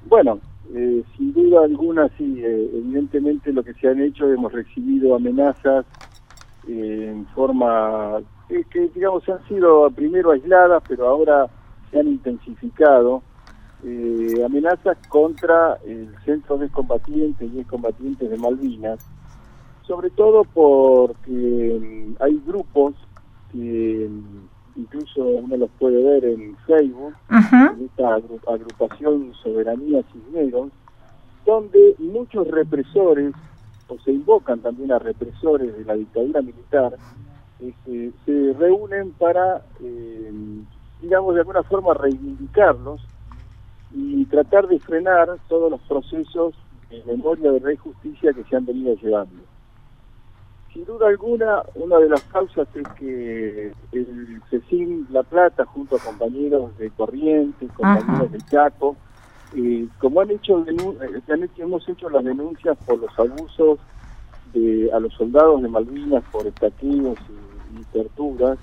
Bueno, sin duda alguna, sí, evidentemente lo que se han hecho, hemos recibido amenazas en forma que, digamos, han sido primero aisladas, pero ahora se han intensificado, amenazas contra el Centro de Excombatientes y Excombatientes de Malvinas, sobre todo porque hay grupos que incluso uno los puede ver en Facebook, en esta agrupación Soberanía Cisneros, donde muchos represores, o se invocan también a represores de la dictadura militar, se reúnen para, digamos, de alguna forma reivindicarlos y tratar de frenar todos los procesos de memoria, verdad y justicia que se han venido llevando. Sin duda alguna, una de las causas es que el CECIN La Plata, junto a compañeros de Corrientes, compañeros de Chaco, como hemos hecho las denuncias por los abusos a los soldados de Malvinas por estaqueos y torturas,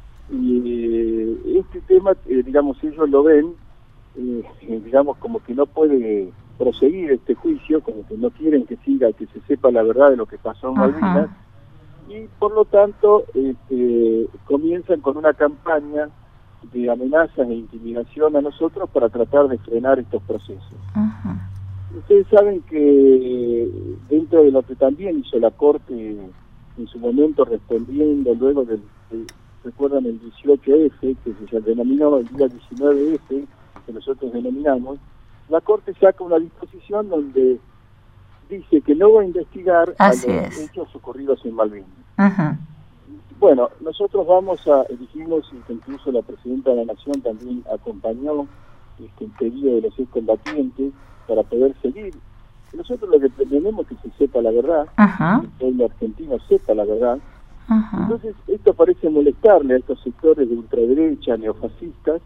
y este tema, digamos, ellos lo ven, digamos, como que no puede proseguir este juicio, como que no quieren que siga, que se sepa la verdad de lo que pasó en Malvinas, y por lo tanto comienzan con una campaña de amenazas e intimidación a nosotros para tratar de frenar estos procesos. Ustedes saben que dentro de lo que también hizo la Corte en su momento, respondiendo luego recuerdan el 18F, que se denominó el día 19F, que nosotros denominamos, la Corte saca una disposición donde dice que no va a investigar a los hechos ocurridos en Malvinas. Bueno, nosotros dijimos, y que incluso la Presidenta de la Nación también acompañó el pedido de los excombatientes para poder seguir. Nosotros lo que pretendemos es que se sepa la verdad, que el pueblo argentino sepa la verdad. Entonces, esto parece molestarle a estos sectores de ultraderecha, neofascistas,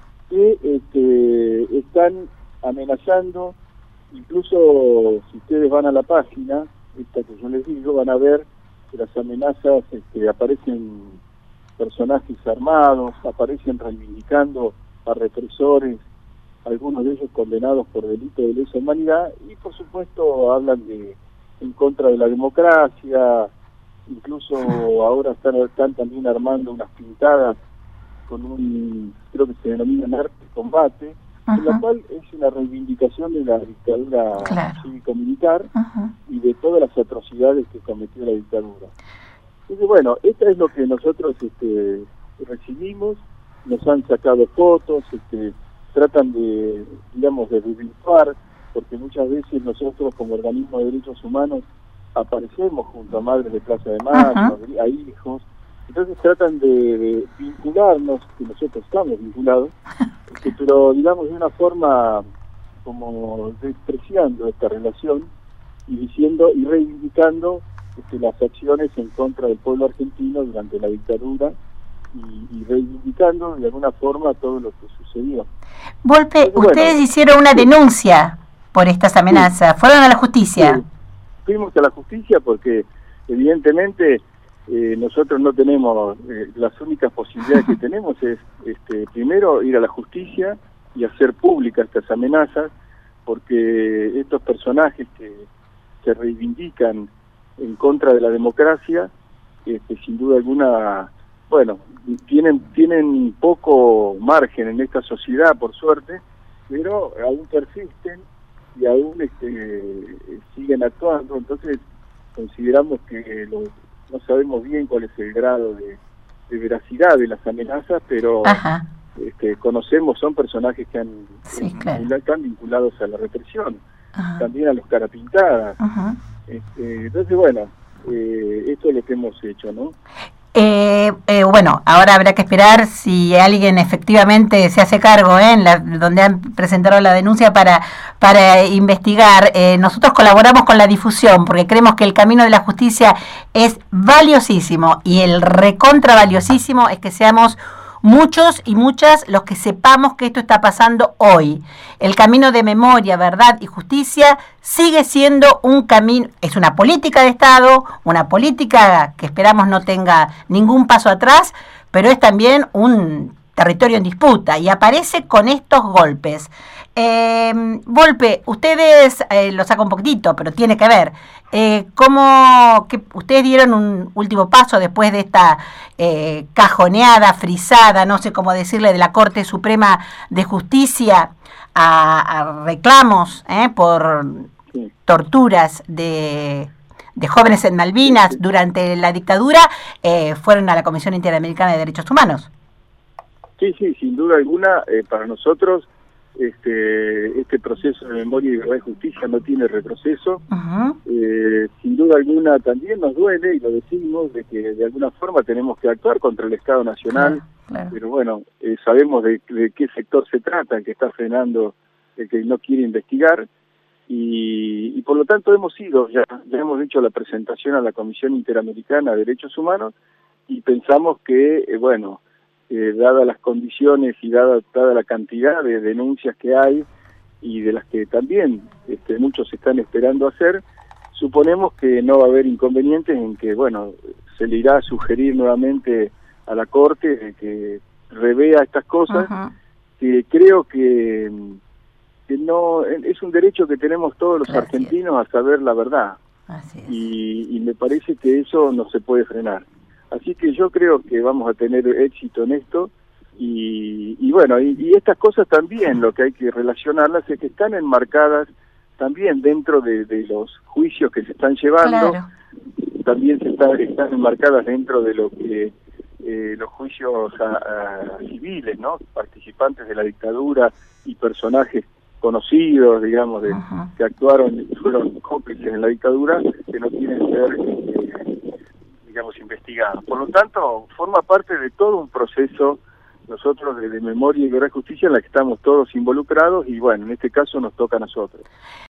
que están amenazando. Incluso si ustedes van a la página, esta que yo les digo, van a ver que las amenazas, aparecen personajes armados, aparecen reivindicando a represores, algunos de ellos condenados por delito de lesa humanidad, y por supuesto hablan en contra de la democracia. Incluso ahora están también armando unas pintadas con creo que se denomina arte combate, en la cual es una reivindicación de la dictadura cívico-militar y de todas las atrocidades que cometió la dictadura. Entonces, bueno, esto es lo que nosotros recibimos, nos han sacado fotos, tratan de, digamos, de desvirtuar, porque muchas veces nosotros como organismo de derechos humanos aparecemos junto a madres de Plaza de Mayo, a hijos, entonces tratan de vincularnos, que nosotros estamos vinculados, pero digamos de una forma como despreciando esta relación y diciendo y reivindicando las acciones en contra del pueblo argentino durante la dictadura y reivindicando de alguna forma todo lo que sucedió. Volpe, entonces, ustedes hicieron una denuncia por estas amenazas, fueron a la justicia. Sí. Fuimos a la justicia porque evidentemente nosotros no tenemos, las únicas posibilidades que tenemos es primero ir a la justicia y hacer públicas estas amenazas, porque estos personajes que se reivindican en contra de la democracia, sin duda alguna, bueno, tienen poco margen en esta sociedad, por suerte, pero aún persisten y aún siguen actuando. Entonces consideramos que no sabemos bien cuál es el grado de veracidad de las amenazas, pero conocemos, son personajes que están vinculados a la represión, también a los carapintadas. Entonces, bueno, esto es lo que hemos hecho, ¿no? Bueno, ahora habrá que esperar si alguien efectivamente se hace cargo donde han presentado la denuncia para investigar. Nosotros colaboramos con la difusión porque creemos que el camino de la justicia es valiosísimo, y el recontra valiosísimo es que seamos muchos y muchas los que sepamos que esto está pasando hoy. El camino de memoria, verdad y justicia sigue siendo un camino, es una política de Estado, una política que esperamos no tenga ningún paso atrás, pero es también un territorio en disputa, y aparece con estos golpes. Volpe, ustedes, lo saco un poquitito, pero tiene que ver, ¿cómo que ustedes dieron un último paso después de esta cajoneada, frisada, no sé cómo decirle, de la Corte Suprema de Justicia a reclamos por torturas de jóvenes en Malvinas durante la dictadura, fueron a la Comisión Interamericana de Derechos Humanos? Sí, sin duda alguna, para nosotros este proceso de memoria y verdad y justicia no tiene retroceso. Sin duda alguna también nos duele, y lo decimos, de que de alguna forma tenemos que actuar contra el Estado Nacional, claro. Pero bueno, sabemos de qué sector se trata, el que está frenando, el que no quiere investigar, y por lo tanto ya hemos hecho la presentación a la Comisión Interamericana de Derechos Humanos, y pensamos que, dadas las condiciones y dada la cantidad de denuncias que hay y de las que también muchos están esperando hacer, suponemos que no va a haber inconvenientes en que, se le irá a sugerir nuevamente a la Corte que revea estas cosas, que creo que no es un derecho que tenemos todos los argentinos a saber la verdad. Y me parece que eso no se puede frenar. Así que yo creo que vamos a tener éxito en esto, y estas cosas también lo que hay que relacionarlas es que están enmarcadas también dentro de los juicios que se están llevando, también están enmarcadas dentro de lo que los juicios a civiles, ¿no? Participantes de la dictadura y personajes conocidos, digamos, que actuaron, fueron cómplices en la dictadura, que no quieren ser investigados. Por lo tanto, forma parte de todo un proceso, nosotros de memoria y verdad y justicia, en la que estamos todos involucrados, y en este caso nos toca a nosotros.